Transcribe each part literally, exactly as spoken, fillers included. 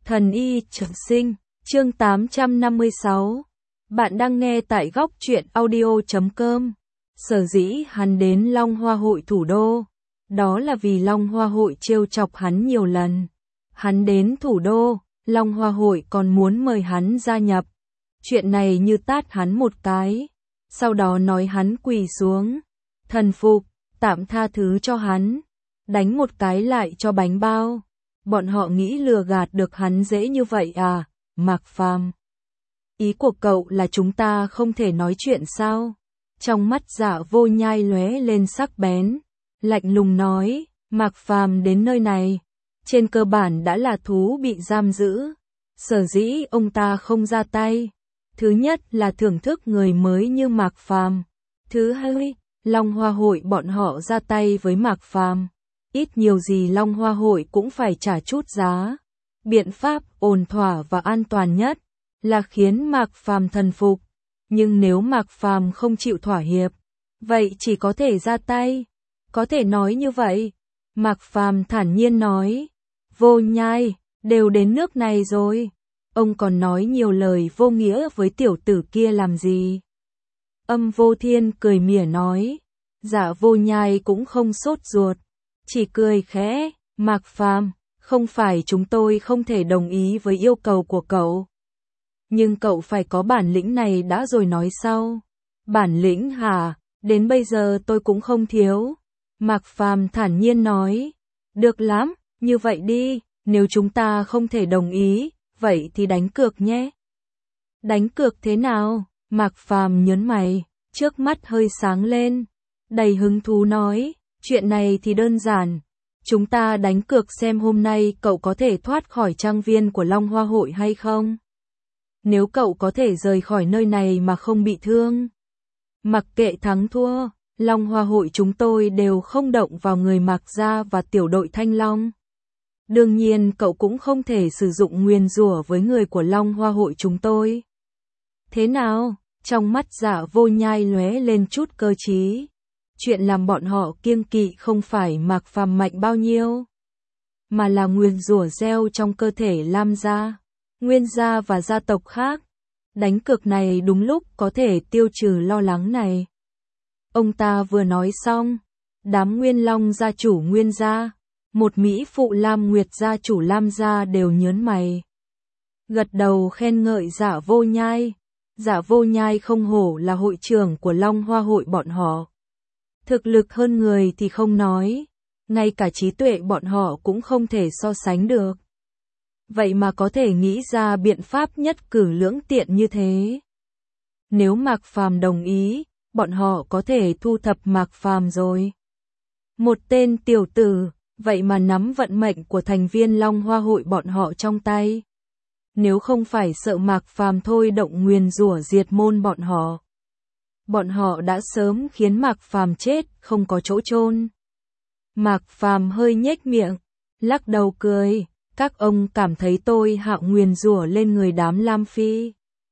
Thần y trường sinh, chương tám trăm năm mươi sáu. Bạn đang nghe tại góc truyện audio chấm com. Sở dĩ hắn đến Long Hoa hội thủ đô, đó là vì Long Hoa hội trêu chọc hắn nhiều lần. Hắn đến thủ đô, Long Hoa hội còn muốn mời hắn gia nhập. Chuyện này như tát hắn một cái, sau đó nói hắn quỳ xuống, thần phục, tạm tha thứ cho hắn, đánh một cái lại cho bánh bao. Bọn họ nghĩ lừa gạt được hắn dễ như vậy à, Mạc Phàm. Ý của cậu là chúng ta không thể nói chuyện sao? Trong mắt Dạ Vô Nhai lóe lên sắc bén, lạnh lùng nói, Mạc Phàm đến nơi này, trên cơ bản đã là thú bị giam giữ. Sở dĩ ông ta không ra tay, thứ nhất là thưởng thức người mới như Mạc Phàm, thứ hai, Long Hoa hội bọn họ ra tay với Mạc Phàm, ít nhiều gì Long Hoa hội cũng phải trả chút giá. Biện pháp ổn thỏa và an toàn nhất là khiến Mạc Phàm thần phục, nhưng nếu Mạc Phàm không chịu thỏa hiệp, vậy chỉ có thể ra tay. Có thể nói như vậy. Mạc Phàm thản nhiên nói, Vô Nhai, đều đến nước này rồi, ông còn nói nhiều lời vô nghĩa với tiểu tử kia làm gì? Âm Vô Thiên cười mỉa nói, Dạ Vô Nhai cũng không sốt ruột, chỉ cười khẽ, Mạc Phàm, không phải chúng tôi không thể đồng ý với yêu cầu của cậu. Nhưng cậu phải có bản lĩnh này đã rồi nói sau. Bản lĩnh hả? Đến bây giờ tôi cũng không thiếu. Mạc Phàm thản nhiên nói, được lắm, như vậy đi, nếu chúng ta không thể đồng ý, vậy thì đánh cược nhé. Đánh cược thế nào? Mạc Phàm nhớn mày, trước mắt hơi sáng lên, đầy hứng thú nói, chuyện này thì đơn giản. Chúng ta đánh cược xem hôm nay cậu có thể thoát khỏi trang viên của Long Hoa hội hay không. Nếu cậu có thể rời khỏi nơi này mà không bị thương, mặc kệ thắng thua, Long Hoa hội chúng tôi đều không động vào người Mạc gia và tiểu đội Thanh Long. Đương nhiên cậu cũng không thể sử dụng nguyền rủa với người của Long Hoa hội chúng tôi. Thế nào? Trong mắt Dạ Vô Nhai lóe lên chút cơ trí. Chuyện làm bọn họ kiêng kỵ không phải Mạc Phàm mạnh bao nhiêu, mà là nguyền rủa gieo trong cơ thể Lam gia, Nguyên gia và gia tộc khác. Đánh cược này đúng lúc có thể tiêu trừ lo lắng này. Ông ta vừa nói xong, đám Nguyên Long gia chủ Nguyên gia, một Mỹ phụ Lam Nguyệt gia chủ Lam gia đều nhớn mày, gật đầu khen ngợi Dạ Vô Nhai. Dạ Vô Nhai không hổ là hội trưởng của Long Hoa hội bọn họ. Thực lực hơn người thì không nói, ngay cả trí tuệ bọn họ cũng không thể so sánh được. Vậy mà có thể nghĩ ra biện pháp nhất cử lưỡng tiện như thế. Nếu Mạc Phàm đồng ý, bọn họ có thể thu thập Mạc Phàm rồi. Một tên tiểu tử, vậy mà nắm vận mệnh của thành viên Long Hoa hội bọn họ trong tay. Nếu không phải sợ Mạc Phàm thôi động nguyền rủa diệt môn bọn họ, bọn họ đã sớm khiến Mạc Phàm chết không có chỗ chôn. Mạc Phàm hơi nhếch miệng, lắc đầu cười, các ông cảm thấy tôi hạ nguyền rủa lên người đám Lam Phi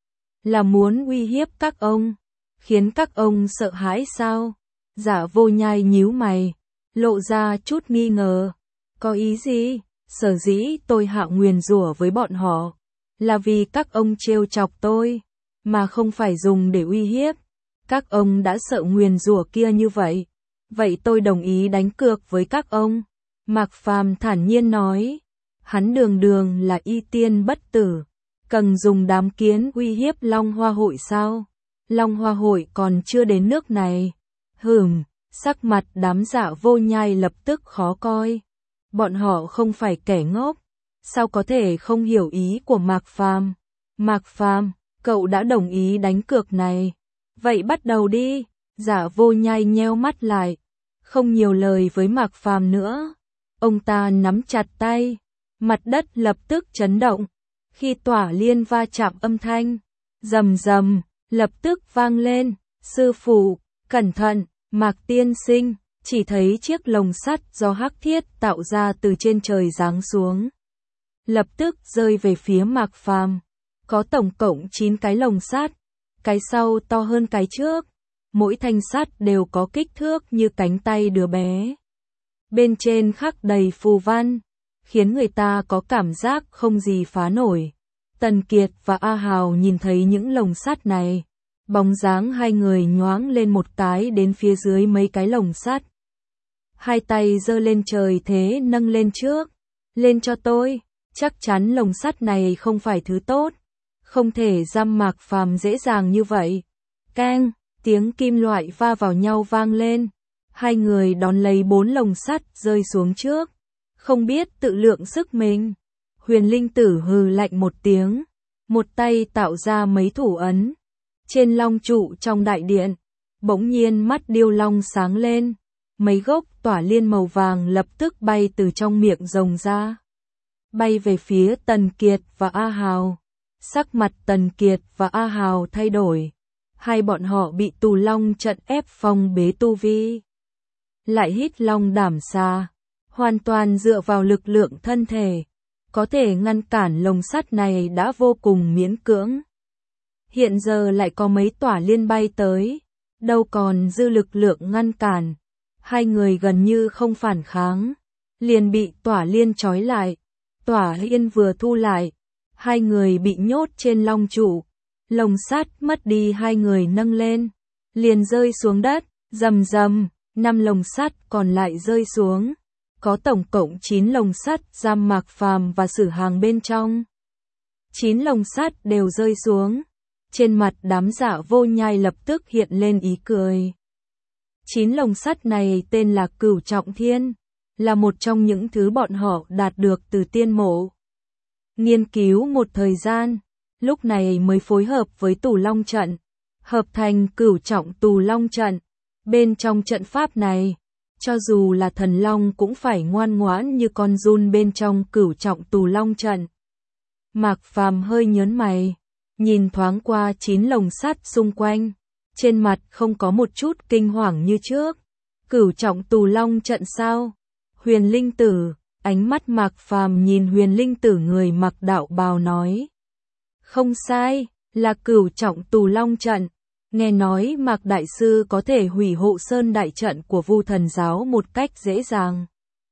là muốn uy hiếp các ông, khiến các ông sợ hãi sao? Dạ Vô Nhai nhíu mày, lộ ra chút nghi ngờ, có ý gì? Sở dĩ tôi hạ nguyền rủa với bọn họ là vì các ông trêu chọc tôi, mà không phải dùng để uy hiếp. Các ông đã sợ nguyền rủa kia như vậy, vậy tôi đồng ý đánh cược với các ông. Mạc Phàm thản nhiên nói, hắn đường đường là y tiên bất tử, cần dùng đám kiến uy hiếp Long Hoa hội sao? Long Hoa hội còn chưa đến nước này. Hừm, sắc mặt đám Dạ Vô Nhai lập tức khó coi. Bọn họ không phải kẻ ngốc, sao có thể không hiểu ý của Mạc Phàm? Mạc Phàm, cậu đã đồng ý đánh cược này. Vậy bắt đầu đi. Dạ Vô Nhai nheo mắt lại, không nhiều lời với Mạc Phàm nữa. Ông ta nắm chặt tay, mặt đất lập tức chấn động. Khi tỏa liên va chạm âm thanh, rầm rầm, lập tức vang lên. Sư phụ, cẩn thận, Mạc tiên sinh, chỉ thấy chiếc lồng sắt do hắc thiết tạo ra từ trên trời giáng xuống, lập tức rơi về phía Mạc Phàm. Có tổng cộng chín cái lồng sắt, cái sau to hơn cái trước, mỗi thanh sắt đều có kích thước như cánh tay đứa bé. Bên trên khắc đầy phù văn, khiến người ta có cảm giác không gì phá nổi. Tần Kiệt và A Hào nhìn thấy những lồng sắt này, bóng dáng hai người nhoáng lên một cái đến phía dưới mấy cái lồng sắt. Hai tay giơ lên trời thế nâng lên trước, lên cho tôi, chắc chắn lồng sắt này không phải thứ tốt, không thể giam Mạc Phàm dễ dàng như vậy. Keng, tiếng kim loại va vào nhau vang lên, hai người đón lấy bốn lồng sắt rơi xuống trước, không biết tự lượng sức mình. Huyền Linh Tử hừ lạnh một tiếng, một tay tạo ra mấy thủ ấn. Trên long trụ trong đại điện, bỗng nhiên mắt điêu long sáng lên, mấy gốc tỏa liên màu vàng lập tức bay từ trong miệng rồng ra, bay về phía Tần Kiệt và A Hào. Sắc mặt Tần Kiệt và A Hào thay đổi, hai bọn họ bị Tù Long trận ép phong bế tu vi. Lại hít long đảm xà, hoàn toàn dựa vào lực lượng thân thể, có thể ngăn cản lồng sắt này đã vô cùng miễn cưỡng. Hiện giờ lại có mấy tỏa liên bay tới, đâu còn dư lực lượng ngăn cản. Hai người gần như không phản kháng, liền bị tỏa liên trói lại. Tỏa liên vừa thu lại, hai người bị nhốt trên long trụ. Lồng sắt mất đi hai người nâng lên, liền rơi xuống đất, rầm rầm, năm lồng sắt còn lại rơi xuống. Có tổng cộng chín lồng sắt giam Mạc Phàm và Sử Hàng bên trong. chín lồng sắt đều rơi xuống. Trên mặt đám Dạ Vô Nhai lập tức hiện lên ý cười. Chín lồng sắt này tên là Cửu Trọng Thiên, là một trong những thứ bọn họ đạt được từ tiên mộ. Nghiên cứu một thời gian, lúc này mới phối hợp với Tù Long trận, hợp thành Cửu Trọng Tù Long trận. Bên trong trận pháp này, cho dù là thần long cũng phải ngoan ngoãn như con giun bên trong Cửu Trọng Tù Long trận. Mạc Phàm hơi nhớn mày, nhìn thoáng qua chín lồng sắt xung quanh, trên mặt không có một chút kinh hoàng như trước. Cửu Trọng Tù Long trận sao? Huyền Linh Tử, ánh mắt Mạc Phàm nhìn Huyền Linh Tử người mặc đạo bào nói. Không sai, là Cửu Trọng Tù Long trận. Nghe nói Mạc Đại Sư có thể hủy Hộ Sơn đại trận của Vu Thần Giáo một cách dễ dàng,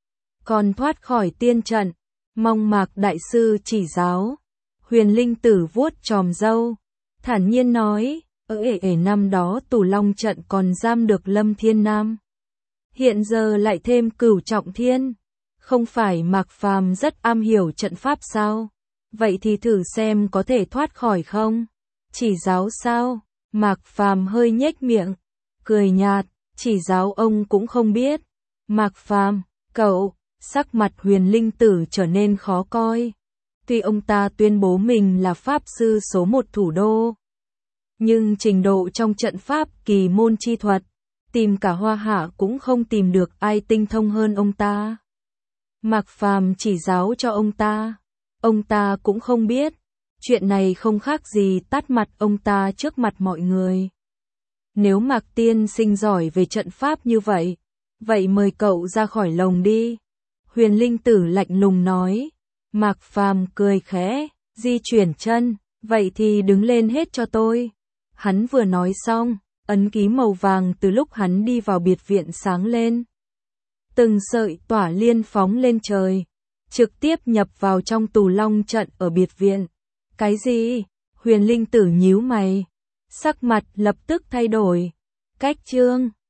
còn thoát khỏi tiên trận, mong Mạc Đại Sư chỉ giáo. Huyền Linh Tử vuốt chòm râu, thản nhiên nói, ở ể ể năm đó Tù Long trận còn giam được Lâm Thiên Nam, hiện giờ lại thêm Cửu Trọng Thiên, không phải Mạc Phàm rất am hiểu trận pháp sao? Vậy thì thử xem có thể thoát khỏi không? Chỉ giáo sao? Mạc Phàm hơi nhếch miệng, cười nhạt, chỉ giáo ông cũng không biết. Mạc Phàm, cậu, sắc mặt Huyền Linh Tử trở nên khó coi. Tuy ông ta tuyên bố mình là pháp sư số một thủ đô, nhưng trình độ trong trận pháp kỳ môn chi thuật, tìm cả Hoa Hạ cũng không tìm được ai tinh thông hơn ông ta. Mạc Phàm chỉ giáo cho ông ta, ông ta cũng không biết. Chuyện này không khác gì tát mặt ông ta trước mặt mọi người. Nếu Mạc Tiên Sinh giỏi về trận pháp như vậy, vậy mời cậu ra khỏi lồng đi. Huyền Linh Tử lạnh lùng nói. Mạc Phàm cười khẽ, di chuyển chân, vậy thì đứng lên hết cho tôi. Hắn vừa nói xong, ấn ký màu vàng từ lúc hắn đi vào biệt viện sáng lên. Từng sợi tỏa liên phóng lên trời, trực tiếp nhập vào trong Tù Long trận ở biệt viện. Cái gì? Huyền Linh Tử nhíu mày, sắc mặt lập tức thay đổi. Cách chương